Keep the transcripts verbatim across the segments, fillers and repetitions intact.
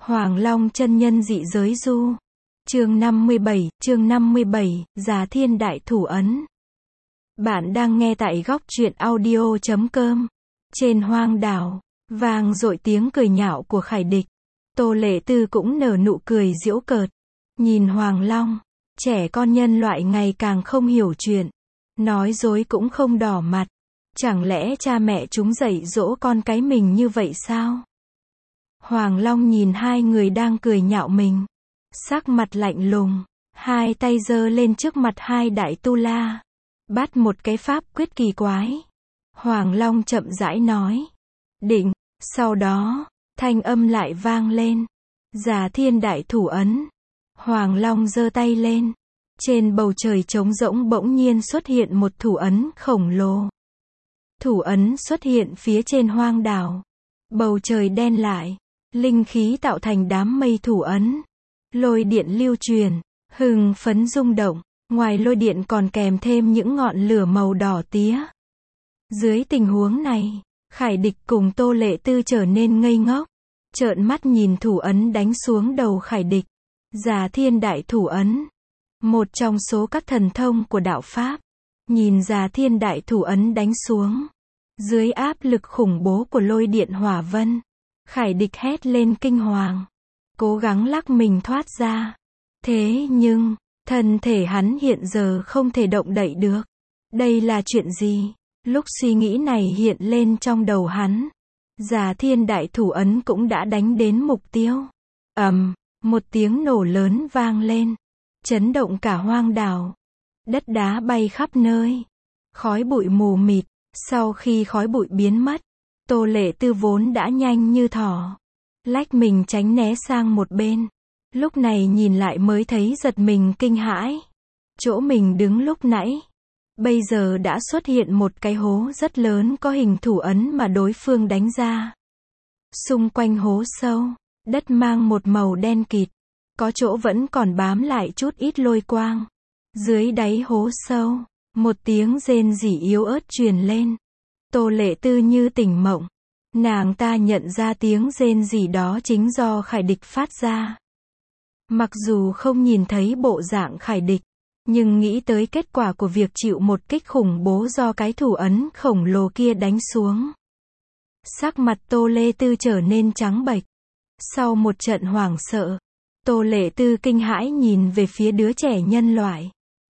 Hoàng Long chân nhân dị giới du. Chương năm mươi bảy, chương năm mươi bảy, Già Thiên Đại Thủ Ấn. Bạn đang nghe tại góc truyện audio chấm com. Trên hoang đảo, vang dội tiếng cười nhạo của Khải Địch. Tô Lệ Tư cũng nở nụ cười giễu cợt. Nhìn Hoàng Long, trẻ con nhân loại ngày càng không hiểu chuyện. Nói dối cũng không đỏ mặt. Chẳng lẽ cha mẹ chúng dạy dỗ con cái mình như vậy sao? Hoàng Long nhìn hai người đang cười nhạo mình. Sắc mặt lạnh lùng, hai tay giơ lên trước mặt hai đại tu la. Bắt một cái pháp quyết kỳ quái. Hoàng Long chậm rãi nói. Định, sau đó, thanh âm lại vang lên. Già Thiên Đại Thủ Ấn. Hoàng Long giơ tay lên. Trên bầu trời trống rỗng bỗng nhiên xuất hiện một thủ ấn khổng lồ. Thủ ấn xuất hiện phía trên hoang đảo. Bầu trời đen lại. Linh khí tạo thành đám mây thủ ấn. Lôi điện lưu truyền, hưng phấn rung động. Ngoài lôi điện còn kèm thêm những ngọn lửa màu đỏ tía. Dưới tình huống này, Khải Địch cùng Tô Lệ Tư trở nên ngây ngốc. Trợn mắt nhìn thủ ấn đánh xuống đầu Khải Địch. Già Thiên Đại Thủ Ấn. Một trong số các thần thông của đạo Pháp. Nhìn Già Thiên Đại Thủ Ấn đánh xuống. Dưới áp lực khủng bố của lôi điện hỏa vân. Khải Địch hét lên kinh hoàng. Cố gắng lắc mình thoát ra. Thế nhưng, thân thể hắn hiện giờ không thể động đậy được. Đây là chuyện gì? Lúc suy nghĩ này hiện lên trong đầu hắn. Già Thiên Đại Thủ Ấn cũng đã đánh đến mục tiêu. Ầm, một tiếng nổ lớn vang lên. Chấn động cả hoang đảo. Đất đá bay khắp nơi. Khói bụi mù mịt. Sau khi khói bụi biến mất, Tô Lệ Tư vốn đã nhanh như thỏ. Lách mình tránh né sang một bên. Lúc này nhìn lại mới thấy giật mình kinh hãi. Chỗ mình đứng lúc nãy. Bây giờ đã xuất hiện một cái hố rất lớn có hình thủ ấn mà đối phương đánh ra. Xung quanh hố sâu, đất mang một màu đen kịt. Có chỗ vẫn còn bám lại chút ít lôi quang. Dưới đáy hố sâu, một tiếng rên rỉ yếu ớt truyền lên. Tô Lệ Tư như tỉnh mộng. Nàng ta nhận ra tiếng rên rỉ đó chính do Khải Địch phát ra. Mặc dù không nhìn thấy bộ dạng Khải Địch, nhưng nghĩ tới kết quả của việc chịu một kích khủng bố do cái thủ ấn khổng lồ kia đánh xuống. Sắc mặt Tô Lệ Tư trở nên trắng bệch. Sau một trận hoảng sợ, Tô Lệ Tư kinh hãi nhìn về phía đứa trẻ nhân loại.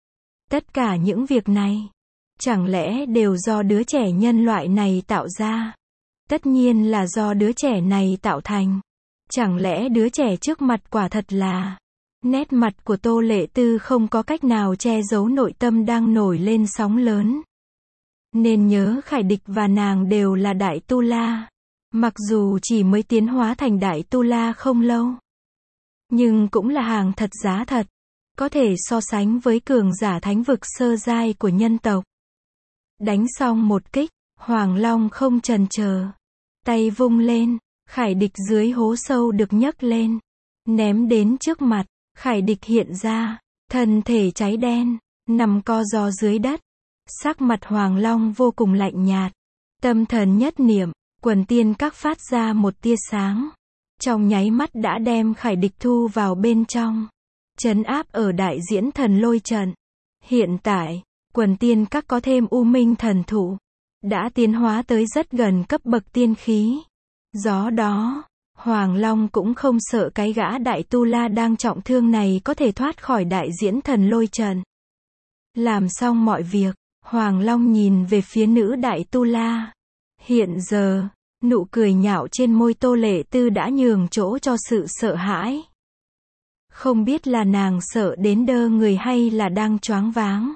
Tất cả những việc này, chẳng lẽ đều do đứa trẻ nhân loại này tạo ra? Tất nhiên là do đứa trẻ này tạo thành. Chẳng lẽ đứa trẻ trước mặt quả thật là... Nét mặt của Tô Lệ Tư không có cách nào che giấu nội tâm đang nổi lên sóng lớn. Nên nhớ Khải Địch và nàng đều là Đại Tu La. Mặc dù chỉ mới tiến hóa thành Đại Tu La không lâu. Nhưng cũng là hàng thật giá thật. Có thể so sánh với cường giả thánh vực sơ giai của nhân tộc. Đánh xong một kích, Hoàng Long không chần chờ. Tay vung lên, Khải Địch dưới hố sâu được nhấc lên. Ném đến trước mặt, Khải Địch hiện ra, thân thể cháy đen, nằm co ro dưới đất. Sắc mặt Hoàng Long vô cùng lạnh nhạt. Tâm thần nhất niệm, quần tiên các phát ra một tia sáng. Trong nháy mắt đã đem Khải Địch thu vào bên trong. Trấn áp ở đại diễn thần lôi trận. Hiện tại, quần tiên các có thêm U Minh thần thụ. Đã tiến hóa tới rất gần cấp bậc tiên khí. Do đó, Hoàng Long cũng không sợ cái gã đại tu la đang trọng thương này có thể thoát khỏi đại diễn thần lôi trận. Làm xong mọi việc, Hoàng Long nhìn về phía nữ đại tu la. Hiện giờ, nụ cười nhạo trên môi Tô Lệ Tư đã nhường chỗ cho sự sợ hãi. Không biết là nàng sợ đến đơ người hay là đang choáng váng.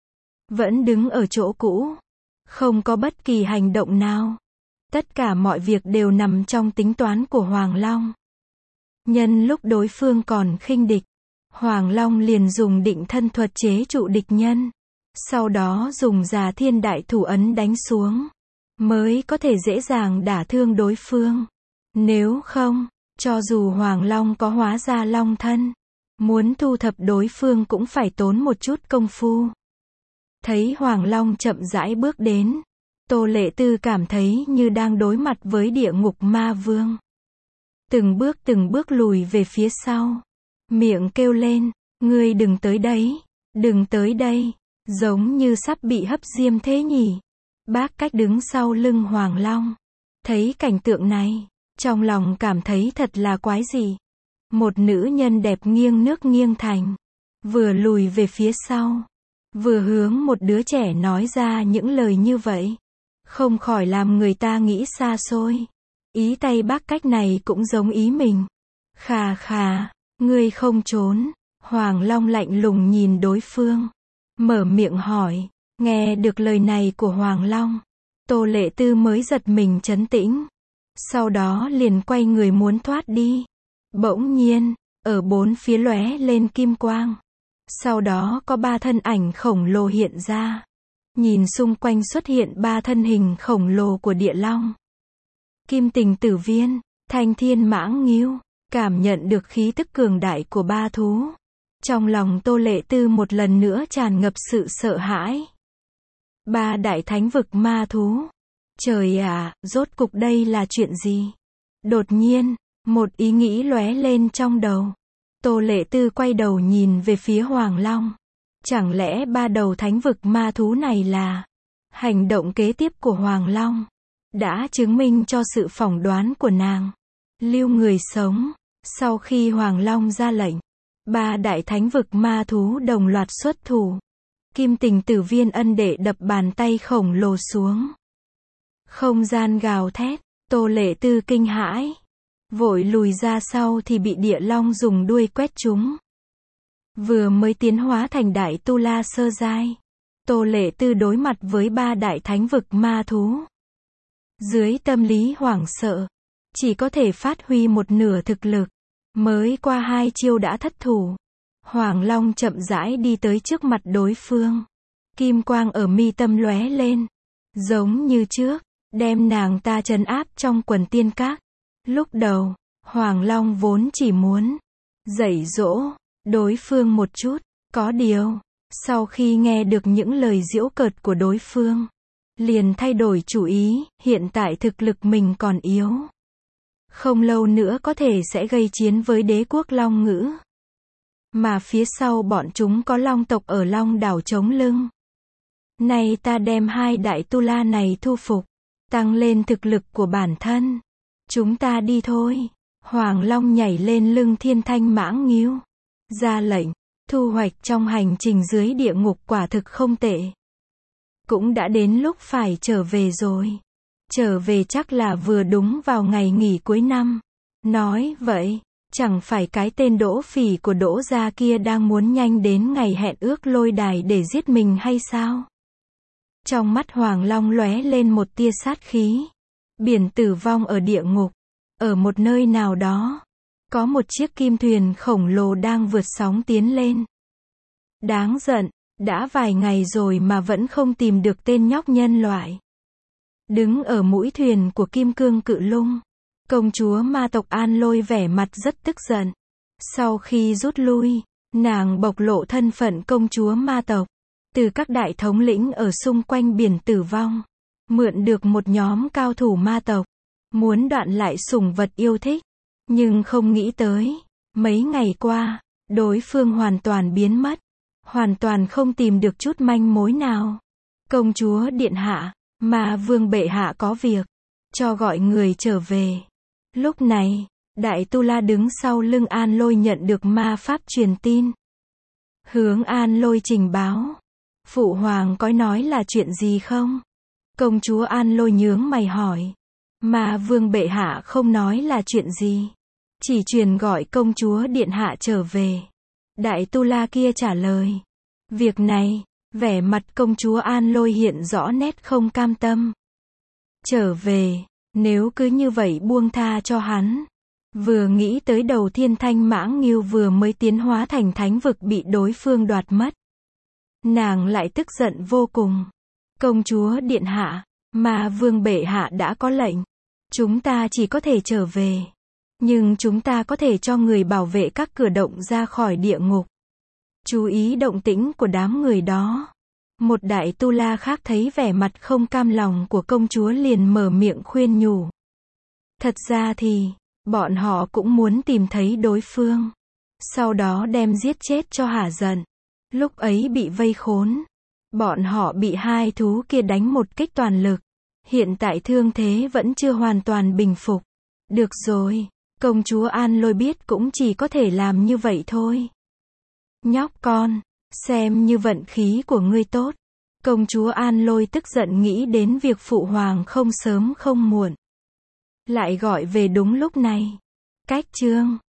Vẫn đứng ở chỗ cũ. Không có bất kỳ hành động nào. Tất cả mọi việc đều nằm trong tính toán của Hoàng Long. Nhân lúc đối phương còn khinh địch, Hoàng Long liền dùng định thân thuật chế trụ địch nhân. Sau đó dùng Già Thiên Đại Thủ Ấn đánh xuống. Mới có thể dễ dàng đả thương đối phương. Nếu không, cho dù Hoàng Long có hóa ra long thân, muốn thu thập đối phương cũng phải tốn một chút công phu. Thấy Hoàng Long chậm rãi bước đến, Tô Lệ Tư cảm thấy như đang đối mặt với địa ngục ma vương. từng bước từng bước lùi về phía sau. Miệng kêu lên, ngươi đừng tới đấy, đừng tới đây, giống như sắp bị hấp diêm thế nhỉ. Bác Cách đứng sau lưng Hoàng Long, thấy cảnh tượng này, trong lòng cảm thấy thật là quái dị. Một nữ nhân đẹp nghiêng nước nghiêng thành, vừa lùi về phía sau, vừa hướng một đứa trẻ nói ra những lời như vậy. Không khỏi làm người ta nghĩ xa xôi. Ý tay Bác Cách này cũng giống ý mình. Khà khà, ngươi không trốn. Hoàng Long lạnh lùng nhìn đối phương, mở miệng hỏi. Nghe được lời này của Hoàng Long, Tô Lệ Tư mới giật mình trấn tĩnh. Sau đó liền quay người muốn thoát đi. Bỗng nhiên, ở bốn phía lóe lên kim quang. Sau đó có ba thân ảnh khổng lồ hiện ra. Nhìn xung quanh xuất hiện ba thân hình khổng lồ của địa long. Kim Tình Tử Viên, Thanh Thiên Mãng Ngưu, cảm nhận được khí tức cường đại của ba thú. Trong lòng Tô Lệ Tư một lần nữa tràn ngập sự sợ hãi. Ba đại thánh vực ma thú. Trời ạ, rốt cục đây là chuyện gì? Đột nhiên, một ý nghĩ lóe lên trong đầu. Tô Lệ Tư quay đầu nhìn về phía Hoàng Long. Chẳng lẽ ba đầu thánh vực ma thú này là hành động kế tiếp của Hoàng Long đã chứng minh cho sự phỏng đoán của nàng. Lưu người sống. Sau khi Hoàng Long ra lệnh, ba đại thánh vực ma thú đồng loạt xuất thủ. Kim Tình Tử Viên ân đệ đập bàn tay khổng lồ xuống. Không gian gào thét, Tô Lệ Tư kinh hãi, vội lùi ra sau thì bị địa long dùng đuôi quét trúng. Vừa mới tiến hóa thành đại tu la sơ giai, Tô Lệ Tư đối mặt với ba đại thánh vực ma thú. Dưới tâm lý hoảng sợ, chỉ có thể phát huy một nửa thực lực. Mới qua hai chiêu đã thất thủ. Hoàng Long chậm rãi đi tới trước mặt đối phương. Kim quang ở mi tâm lóe lên, giống như trước, đem nàng ta trấn áp trong quần tiên các. Lúc đầu, Hoàng Long vốn chỉ muốn dạy dỗ đối phương một chút, có điều, sau khi nghe được những lời giễu cợt của đối phương, liền thay đổi chủ ý. Hiện tại thực lực mình còn yếu, không lâu nữa có thể sẽ gây chiến với đế quốc Long Ngữ. Mà phía sau bọn chúng có Long tộc ở Long đảo chống lưng. Nay ta đem hai đại tu la này thu phục, tăng lên thực lực của bản thân. Chúng ta đi thôi. Hoàng Long nhảy lên lưng Thiên Thanh Mãng Ngưu, ra lệnh. Thu hoạch trong hành trình dưới địa ngục quả thực không tệ. Cũng đã đến lúc phải trở về rồi. Trở về chắc là vừa đúng vào ngày nghỉ cuối năm. Nói vậy, chẳng phải cái tên Đỗ Phỉ của Đỗ gia kia đang muốn nhanh đến ngày hẹn ước lôi đài để giết mình hay sao? Trong mắt Hoàng Long lóe lên một tia sát khí. Biển tử vong ở địa ngục. Ở một nơi nào đó, có một chiếc kim thuyền khổng lồ đang vượt sóng tiến lên. Đáng giận, đã vài ngày rồi mà vẫn không tìm được tên nhóc nhân loại. Đứng ở mũi thuyền của Kim Cương Cự Lung, công chúa ma tộc An Lôi vẻ mặt rất tức giận. Sau khi rút lui, nàng bộc lộ thân phận công chúa ma tộc. Từ các đại thống lĩnh ở xung quanh biển tử vong, mượn được một nhóm cao thủ ma tộc, muốn đoạn lại sủng vật yêu thích. Nhưng không nghĩ tới, mấy ngày qua, đối phương hoàn toàn biến mất. Hoàn toàn không tìm được chút manh mối nào. Công chúa điện hạ, mà vương bệ hạ có việc, cho gọi người trở về. Lúc này, đại tu la đứng sau lưng An Lôi nhận được ma pháp truyền tin. Hướng An Lôi trình báo. Phụ hoàng có nói là chuyện gì không? Công chúa An Lôi nhướng mày hỏi. Mà vương bệ hạ không nói là chuyện gì. Chỉ truyền gọi công chúa điện hạ trở về. Đại tu la kia trả lời. Việc này, vẻ mặt công chúa An Lôi hiện rõ nét không cam tâm. Trở về, nếu cứ như vậy buông tha cho hắn. Vừa nghĩ tới đầu Thiên Thanh Mãng Ngưu vừa mới tiến hóa thành thánh vực bị đối phương đoạt mất. Nàng lại tức giận vô cùng. Công chúa điện hạ, mà vương bệ hạ đã có lệnh. Chúng ta chỉ có thể trở về. Nhưng chúng ta có thể cho người bảo vệ các cửa động ra khỏi địa ngục. Chú ý động tĩnh của đám người đó. Một đại tu la khác thấy vẻ mặt không cam lòng của công chúa liền mở miệng khuyên nhủ. Thật ra thì, Bọn họ cũng muốn tìm thấy đối phương. Sau đó đem giết chết cho hả giận. Lúc ấy bị vây khốn. Bọn họ bị hai thú kia đánh một kích toàn lực. Hiện tại thương thế vẫn chưa hoàn toàn bình phục. Được rồi. Công chúa An Lôi biết cũng chỉ có thể làm như vậy thôi. Nhóc con. Xem như vận khí của ngươi tốt. Công chúa An Lôi tức giận nghĩ đến việc phụ hoàng không sớm không muộn lại gọi về đúng lúc này. Cách chương